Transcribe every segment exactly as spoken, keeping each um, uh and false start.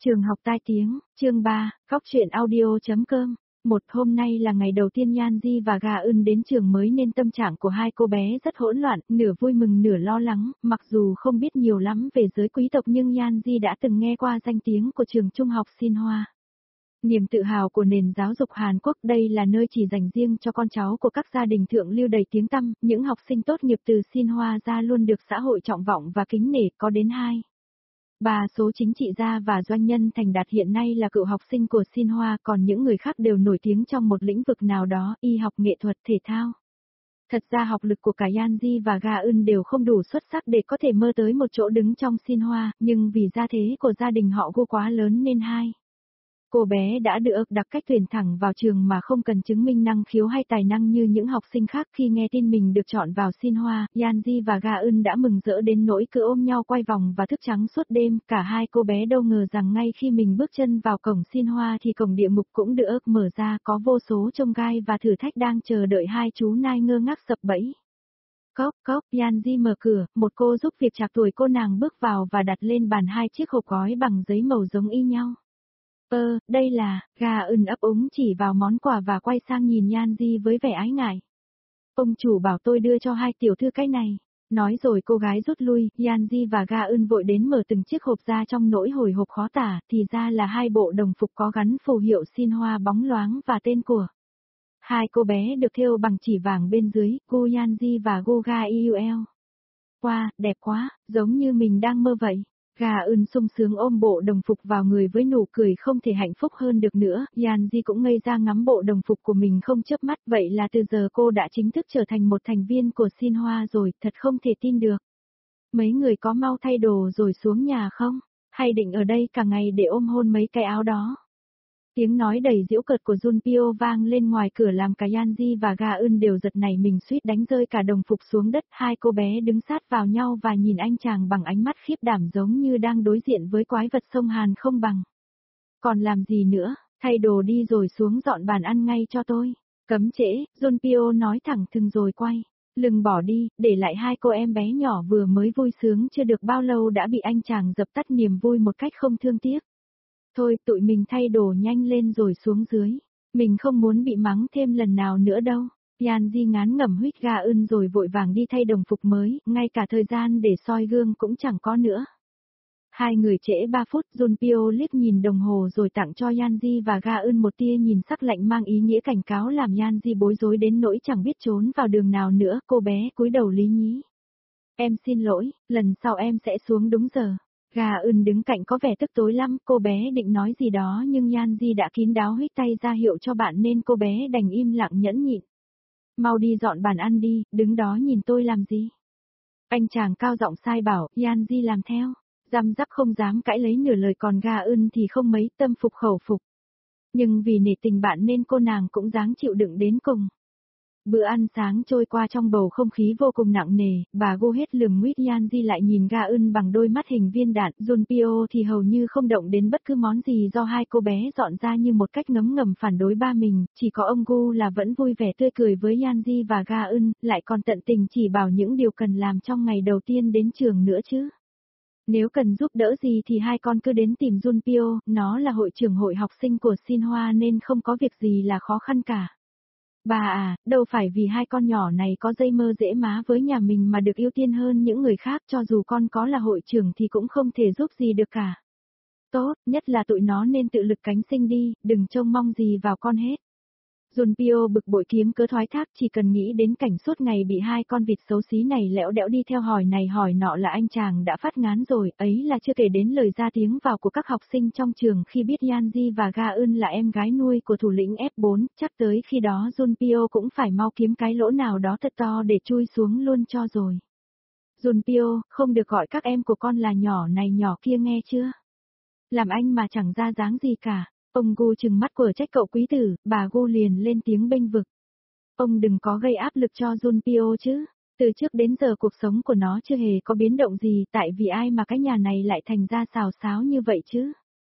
Trường học tai tiếng, chương ba, Góc truyện audio.com. Một hôm nay là ngày đầu tiên Nhan Di và Ga Eun đến trường mới nên tâm trạng của hai cô bé rất hỗn loạn, nửa vui mừng nửa lo lắng, mặc dù không biết nhiều lắm về giới quý tộc nhưng Nhan Di đã từng nghe qua danh tiếng của trường trung học Shinhwa. Niềm tự hào của nền giáo dục Hàn Quốc, đây là nơi chỉ dành riêng cho con cháu của các gia đình thượng lưu đầy tiếng tăm, những học sinh tốt nghiệp từ Shinhwa ra luôn được xã hội trọng vọng và kính nể, có đến hai. Ba số chính trị gia và doanh nhân thành đạt hiện nay là cựu học sinh của Shinhwa, còn những người khác đều nổi tiếng trong một lĩnh vực nào đó, y học, nghệ thuật, thể thao. Thật ra học lực của cả Nhan Di và Ga Eun đều không đủ xuất sắc để có thể mơ tới một chỗ đứng trong Shinhwa, nhưng vì gia thế của gia đình họ Gu quá lớn nên hai. Cô bé đã được đặc cách tuyển thẳng vào trường mà không cần chứng minh năng khiếu hay tài năng như những học sinh khác. Khi nghe tin mình được chọn vào Shinhwa, Nhan Di và Ga Eun đã mừng rỡ đến nỗi cứ ôm nhau quay vòng và thức trắng suốt đêm. Cả hai cô bé đâu ngờ rằng ngay khi mình bước chân vào cổng Shinhwa thì cổng địa ngục cũng được mở ra, có vô số chông gai và thử thách đang chờ đợi hai chú nai ngơ ngác sập bẫy. Cốc cốc, Nhan Di mở cửa, một cô giúp việc trạc tuổi cô nàng bước vào và đặt lên bàn hai chiếc hộp gói bằng giấy màu giống y nhau. Ơ, đây là, Ga Eun ấp úng chỉ vào món quà và quay sang nhìn Nhan Di với vẻ ái ngại. Ông chủ bảo tôi đưa cho hai tiểu thư cái này. Nói rồi cô gái rút lui, Nhan Di và Ga Eun vội đến mở từng chiếc hộp ra trong nỗi hồi hộp khó tả, thì ra là hai bộ đồng phục có gắn phù hiệu Shinhwa bóng loáng và tên của. Hai cô bé được thêu bằng chỉ vàng bên dưới, Gu Nhan Di và Gu Ga Eun. Wow, đẹp quá, giống như mình đang mơ vậy. Ga Eun sung sướng ôm bộ đồng phục vào người với nụ cười không thể hạnh phúc hơn được nữa. Nhan Di cũng ngây ra ngắm bộ đồng phục của mình không chớp mắt, vậy là từ giờ cô đã chính thức trở thành một thành viên của Shinhwa rồi, thật không thể tin được. Mấy người có mau thay đồ rồi xuống nhà không? Hay định ở đây cả ngày để ôm hôn mấy cái áo đó? Tiếng nói đầy giễu cợt của Junpyo vang lên ngoài cửa làm cả Nhan Di và Ga Eun đều giật nảy mình suýt đánh rơi cả đồng phục xuống đất. Hai cô bé đứng sát vào nhau và nhìn anh chàng bằng ánh mắt khiếp đảm giống như đang đối diện với quái vật sông Hàn không bằng. Còn làm gì nữa, thay đồ đi rồi xuống dọn bàn ăn ngay cho tôi. Cấm trễ, Junpyo nói thẳng thừng rồi quay lưng bỏ đi, để lại hai cô em bé nhỏ vừa mới vui sướng chưa được bao lâu đã bị anh chàng dập tắt niềm vui một cách không thương tiếc. Thôi, tụi mình thay đồ nhanh lên rồi xuống dưới. Mình không muốn bị mắng thêm lần nào nữa đâu. Nhan Di ngán ngẩm huýt Ga Eun rồi vội vàng đi thay đồng phục mới, ngay cả thời gian để soi gương cũng chẳng có nữa. Hai người trễ ba phút, Junpyo liếc nhìn đồng hồ rồi tặng cho Nhan Di và Ga Eun một tia nhìn sắc lạnh mang ý nghĩa cảnh cáo làm Nhan Di bối rối đến nỗi chẳng biết trốn vào đường nào nữa. Cô bé cúi đầu lý nhí. Em xin lỗi, lần sau em sẽ xuống đúng giờ. Ga Eun đứng cạnh có vẻ tức tối lắm, cô bé định nói gì đó nhưng Nhan Di đã kín đáo huých tay ra hiệu cho bạn nên cô bé đành im lặng nhẫn nhịn. Mau đi dọn bàn ăn đi, đứng đó nhìn tôi làm gì? Anh chàng cao giọng sai bảo, Nhan Di làm theo. Răm rắp không dám cãi lấy nửa lời, còn Ga Eun thì không mấy tâm phục khẩu phục. Nhưng vì nể tình bạn nên cô nàng cũng dáng chịu đựng đến cùng. Bữa ăn sáng trôi qua trong bầu không khí vô cùng nặng nề, bà Gu hết lườm nguyết, Nhan Di lại nhìn Ga Eun bằng đôi mắt hình viên đạn, Junpyo thì hầu như không động đến bất cứ món gì do hai cô bé dọn ra như một cách ngấm ngầm phản đối ba mình, chỉ có ông Gu là vẫn vui vẻ tươi cười với Nhan Di và Ga Eun, lại còn tận tình chỉ bảo những điều cần làm trong ngày đầu tiên đến trường nữa chứ. Nếu cần giúp đỡ gì thì hai con cứ đến tìm Junpyo, nó là hội trưởng hội học sinh của Shinhwa nên không có việc gì là khó khăn cả. Bà à, đâu phải vì hai con nhỏ này có dây mơ dễ má với nhà mình mà được ưu tiên hơn những người khác, cho dù con có là hội trưởng thì cũng không thể giúp gì được cả. Tốt, nhất là tụi nó nên tự lực cánh sinh đi, đừng trông mong gì vào con hết. Junpyo bực bội kiếm cớ thoái thác, chỉ cần nghĩ đến cảnh suốt ngày bị hai con vịt xấu xí này lẽo đẽo đi theo hỏi này hỏi nọ là anh chàng đã phát ngán rồi, ấy là chưa kể đến lời ra tiếng vào của các học sinh trong trường khi biết Nhan Di và Ga Eun là em gái nuôi của thủ lĩnh ép bốn, chắc tới khi đó Junpyo cũng phải mau kiếm cái lỗ nào đó thật to để chui xuống luôn cho rồi. Junpyo, không được gọi các em của con là nhỏ này nhỏ kia nghe chưa? Làm anh mà chẳng ra dáng gì cả. Ông Gu trừng mắt của trách cậu quý tử, bà Gu liền lên tiếng bênh vực. Ông đừng có gây áp lực cho Junpyo chứ. Từ trước đến giờ cuộc sống của nó chưa hề có biến động gì, tại vì ai mà cái nhà này lại thành ra xào xáo như vậy chứ.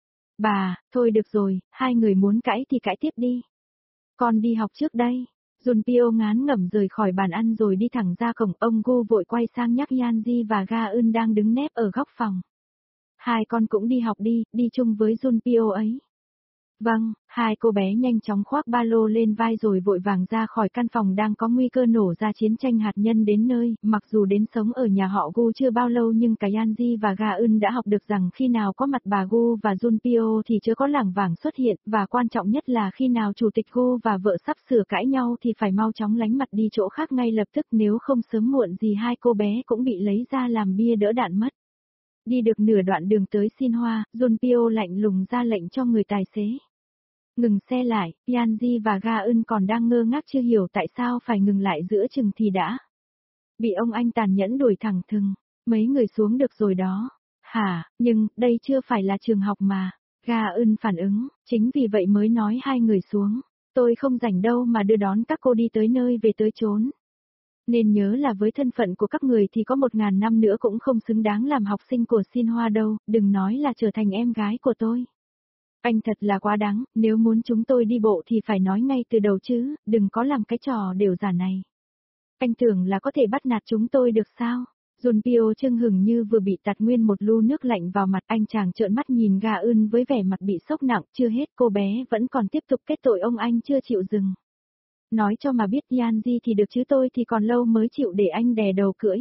Bà, thôi được rồi, hai người muốn cãi thì cãi tiếp đi. Con đi học trước đây. Junpyo ngán ngẩm rời khỏi bàn ăn rồi đi thẳng ra cổng. Ông Gu vội quay sang nhắc Nhan Di và Ga Eun đang đứng nép ở góc phòng. Hai con cũng đi học đi, đi chung với Junpyo ấy. Vâng, hai cô bé nhanh chóng khoác ba lô lên vai rồi vội vàng ra khỏi căn phòng đang có nguy cơ nổ ra chiến tranh hạt nhân đến nơi, mặc dù đến sống ở nhà họ Gu chưa bao lâu nhưng cả Yanji và Ga Eun đã học được rằng khi nào có mặt bà Gu và Junpyo thì chớ có lảng vảng xuất hiện, và quan trọng nhất là khi nào chủ tịch Gu và vợ sắp sửa cãi nhau thì phải mau chóng lánh mặt đi chỗ khác ngay lập tức, nếu không sớm muộn gì hai cô bé cũng bị lấy ra làm bia đỡ đạn mất. Đi được nửa đoạn đường tới Xinhua, Junpyo lạnh lùng ra lệnh cho người tài xế. Ngừng xe lại, Yanji và Ga Eun còn đang ngơ ngác chưa hiểu tại sao phải ngừng lại giữa chừng thì đã. Bị ông anh tàn nhẫn đuổi thẳng thừng, mấy người xuống được rồi đó. Hả, nhưng, đây chưa phải là trường học mà. Ga Eun phản ứng, chính vì vậy mới nói hai người xuống. Tôi không rảnh đâu mà đưa đón các cô đi tới nơi về tới chốn. Nên nhớ là với thân phận của các người thì có một ngàn năm nữa cũng không xứng đáng làm học sinh của Xinhua đâu, đừng nói là trở thành em gái của tôi. Anh thật là quá đáng, nếu muốn chúng tôi đi bộ thì phải nói ngay từ đầu chứ, đừng có làm cái trò đều giả này. Anh tưởng là có thể bắt nạt chúng tôi được sao? Junpyo chưng hừng như vừa bị tạt nguyên một lu nước lạnh vào mặt, anh chàng trợn mắt nhìn Ga Eun với vẻ mặt bị sốc nặng, chưa hết cô bé vẫn còn tiếp tục kết tội ông anh chưa chịu dừng. Nói cho mà biết Yanji thì được chứ tôi thì còn lâu mới chịu để anh đè đầu cưỡi.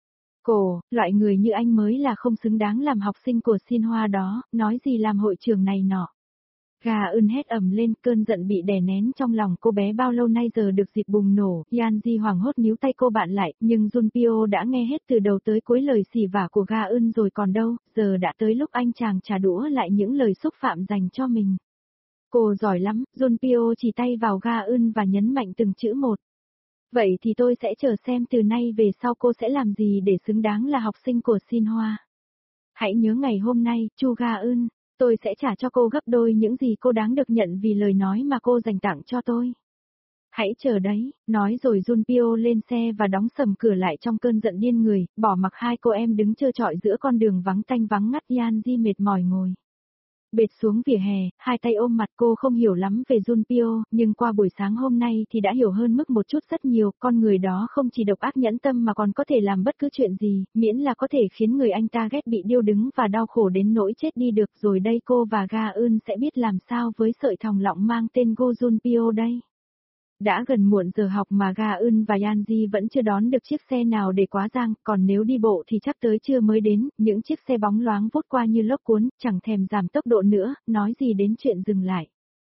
Cổ, loại người như anh mới là không xứng đáng làm học sinh của Xinhua đó, nói gì làm hội trưởng này nọ. Ga Eun hét ầm lên, cơn giận bị đè nén trong lòng cô bé bao lâu nay giờ được dịp bùng nổ, Yanji hoảng hốt níu tay cô bạn lại, nhưng Junpyo đã nghe hết từ đầu tới cuối lời xỉ vả của Ga Eun rồi còn đâu, giờ đã tới lúc anh chàng trả đũa lại những lời xúc phạm dành cho mình. Cô giỏi lắm, Junpyo chỉ tay vào Ga Eun và nhấn mạnh từng chữ một. Vậy thì tôi sẽ chờ xem từ nay về sau cô sẽ làm gì để xứng đáng là học sinh của Xinhua. Hãy nhớ ngày hôm nay, Chu Ga Eun, tôi sẽ trả cho cô gấp đôi những gì cô đáng được nhận vì lời nói mà cô dành tặng cho tôi. Hãy chờ đấy, nói rồi Junpyo lên xe và đóng sầm cửa lại trong cơn giận điên người, bỏ mặc hai cô em đứng trơ trọi giữa con đường vắng tanh vắng ngắt. Yanji mệt mỏi ngồi bệt xuống vỉa hè, hai tay ôm mặt. Cô không hiểu lắm về Junpyo, nhưng qua buổi sáng hôm nay thì đã hiểu hơn mức một chút rất nhiều, con người đó không chỉ độc ác nhẫn tâm mà còn có thể làm bất cứ chuyện gì, miễn là có thể khiến người anh ta ghét bị điêu đứng và đau khổ đến nỗi chết đi được. Rồi đây cô và Ga Eun sẽ biết làm sao với sợi thòng lọng mang tên Go Junpyo đây. Đã gần muộn giờ học mà Ga Eun và Yanji vẫn chưa đón được chiếc xe nào để quá giang, còn nếu đi bộ thì chắc tới trưa mới đến, những chiếc xe bóng loáng vút qua như lốc cuốn, chẳng thèm giảm tốc độ nữa, nói gì đến chuyện dừng lại.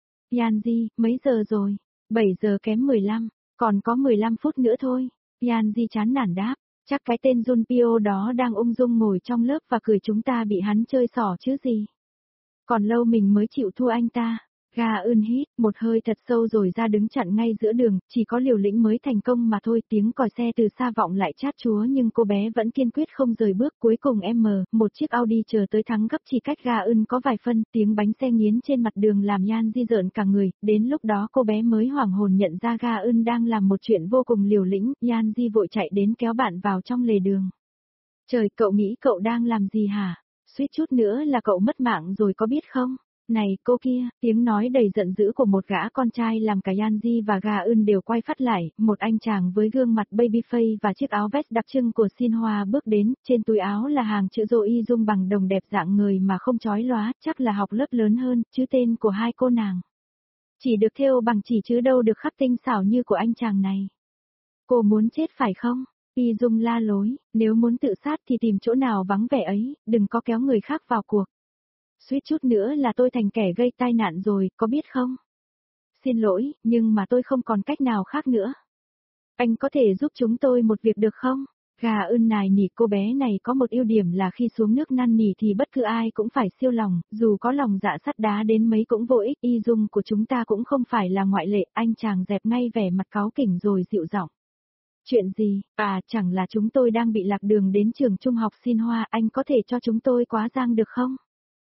Yanji, mấy giờ rồi? bảy giờ kém mười lăm, còn có mười lăm phút nữa thôi. Yanji chán nản đáp, chắc cái tên Junpyo đó đang ung dung ngồi trong lớp và cười chúng ta bị hắn chơi xỏ chứ gì. Còn lâu mình mới chịu thua anh ta. Ga Eun hít một hơi thật sâu rồi ra đứng chặn ngay giữa đường, chỉ có liều lĩnh mới thành công mà thôi. Tiếng còi xe từ xa vọng lại chát chúa nhưng cô bé vẫn kiên quyết không rời bước. Cuối cùng M, một chiếc Audi chờ tới thắng gấp chỉ cách Ga Eun có vài phân. Tiếng bánh xe nghiến trên mặt đường làm Yanji rợn cả người, đến lúc đó cô bé mới hoảng hồn nhận ra Ga Eun đang làm một chuyện vô cùng liều lĩnh. Yanji vội chạy đến kéo bạn vào trong lề đường. Trời, cậu nghĩ cậu đang làm gì hả? Suýt chút nữa là cậu mất mạng rồi có biết không? Này cô kia, tiếng nói đầy giận dữ của một gã con trai làm cả Yanji và Ga Eun đều quay phát lại, một anh chàng với gương mặt baby face và chiếc áo vest đặc trưng của Xinhua bước đến, trên túi áo là hàng chữ Doi Dung bằng đồng đẹp dạng người mà không chói lóa, chắc là học lớp lớn hơn, chứ tên của hai cô nàng. Chỉ được thêu bằng chỉ chứ đâu được khắc tinh xảo như của anh chàng này. Cô muốn chết phải không? Y Dung la lối, nếu muốn tự sát thì tìm chỗ nào vắng vẻ ấy, đừng có kéo người khác vào cuộc. Suýt chút nữa là tôi thành kẻ gây tai nạn rồi, có biết không? Xin lỗi, nhưng mà tôi không còn cách nào khác nữa. Anh có thể giúp chúng tôi một việc được không? Ga Eun nài nỉ. Cô bé này có một ưu điểm là khi xuống nước năn nỉ thì bất cứ ai cũng phải siêu lòng, dù có lòng dạ sắt đá đến mấy cũng vô ích. Y Dung của chúng ta cũng không phải là ngoại lệ. Anh chàng dẹp ngay vẻ mặt cáu kỉnh rồi dịu giọng. Chuyện gì? À, chẳng là chúng tôi đang bị lạc đường đến trường trung học Xinhua, anh có thể cho chúng tôi quá giang được không?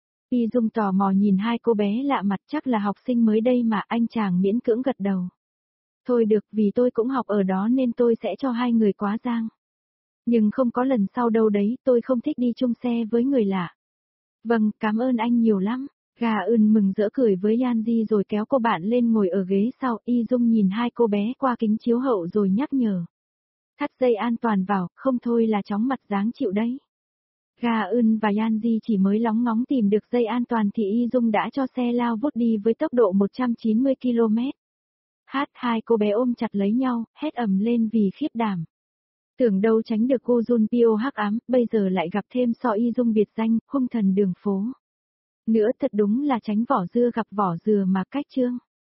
Y Dung tò mò nhìn hai cô bé lạ mặt, chắc là học sinh mới đây mà. Anh chàng miễn cưỡng gật đầu. Thôi được, vì tôi cũng học ở đó nên tôi sẽ cho hai người quá giang. Nhưng không có lần sau đâu đấy, tôi không thích đi chung xe với người lạ. Vâng, cảm ơn anh nhiều lắm. Ga Eun mừng rỡ cười với Yanji rồi kéo cô bạn lên ngồi ở ghế sau. Y Dung nhìn hai cô bé qua kính chiếu hậu rồi nhắc nhở. Thắt dây an toàn vào, không thôi là chóng mặt dáng chịu đấy. Ga Eun và Yanji chỉ mới lóng ngóng tìm được dây an toàn thì Y Dung đã cho xe lao vút đi với tốc độ một trăm chín mươi ki lô mét. Hát hai cô bé ôm chặt lấy nhau, hét ầm lên vì khiếp đảm. Tưởng đâu tránh được cô Junpyo hắc ám, bây giờ lại gặp thêm So Y Dung biệt danh, hung thần đường phố. Nữa thật đúng là tránh vỏ dưa gặp vỏ dừa mà cách chương.